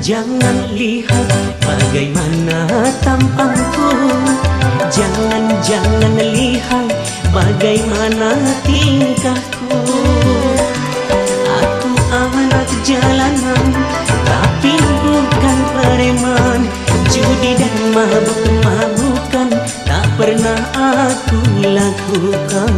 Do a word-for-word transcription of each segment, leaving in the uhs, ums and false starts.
Jangan lihat bagaimana tampangku, Jangan, jangan lihat bagaimana tingkahku. Aku anak jalanan, tapi bukan preman. Judi dan mabuk-mabukan tak pernah aku lakukan.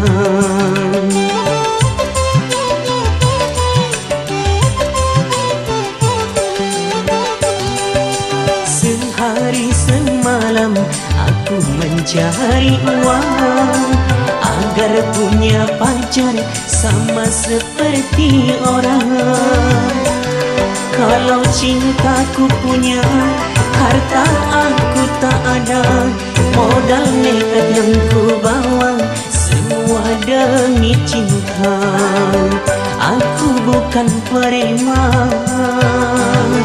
Sehari semalam aku mencari uang agar punya pacar sama seperti orang. Kalau cintaku punya, harta aku tak ada, modal nekat yang ku bawa semua demi cinta. Aku bukan preman.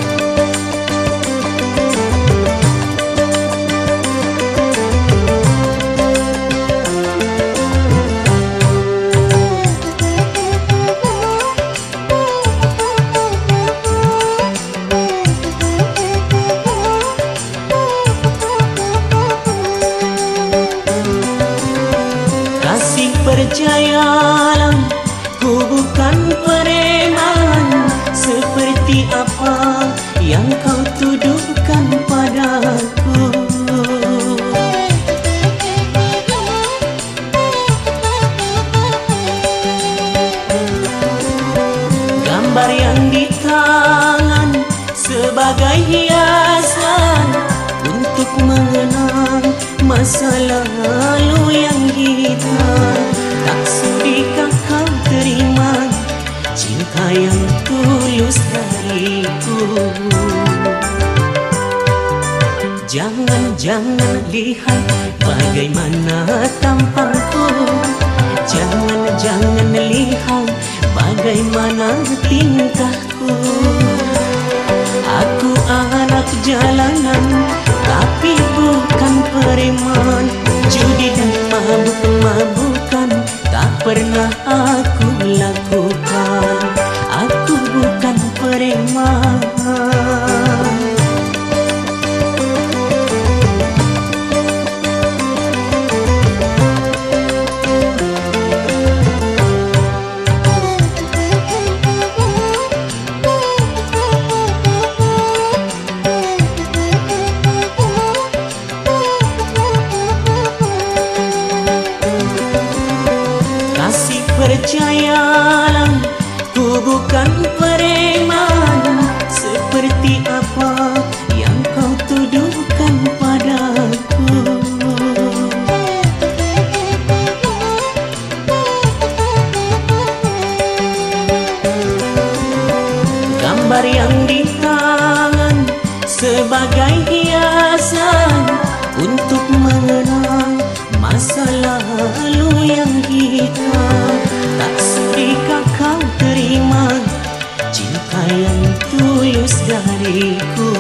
Percayalah, ku bukan preman. Seperti apa yang kau tuduhkan padaku? Gambar yang di tangan sebagai hiasan untuk mengenang masa lalu yang hitam. Tak sudikah kau terima cinta yang tulus dariku? Jangan, jangan lihat bagaimana tampangku, Jangan, jangan lihat bagaimana tingkahku. Aku anak jalanan, tapi bukan preman. Judi dan mabuk-mabukan tak pernah aku lakukan. Aku bukan preman. Percayalah, ku bukan preman. Seperti apa yang kau tuduhkan padaku? Gambar yang di tangan sebagai hiasan untuk mengenang masa lalu yang hitam. Tak sudikah kau terima cinta yang tulus dariku?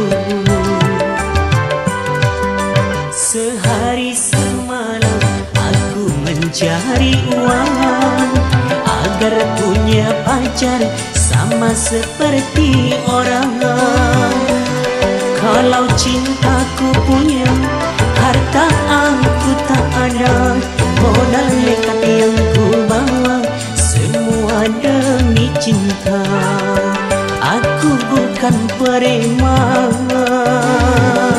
Sehari semalam aku mencari uang agar punya pacar sama seperti orang. Kalau cintaku punya, harta aku tak ada, modal nekat yang ku bawa semua demi cinta. Aku bukan preman.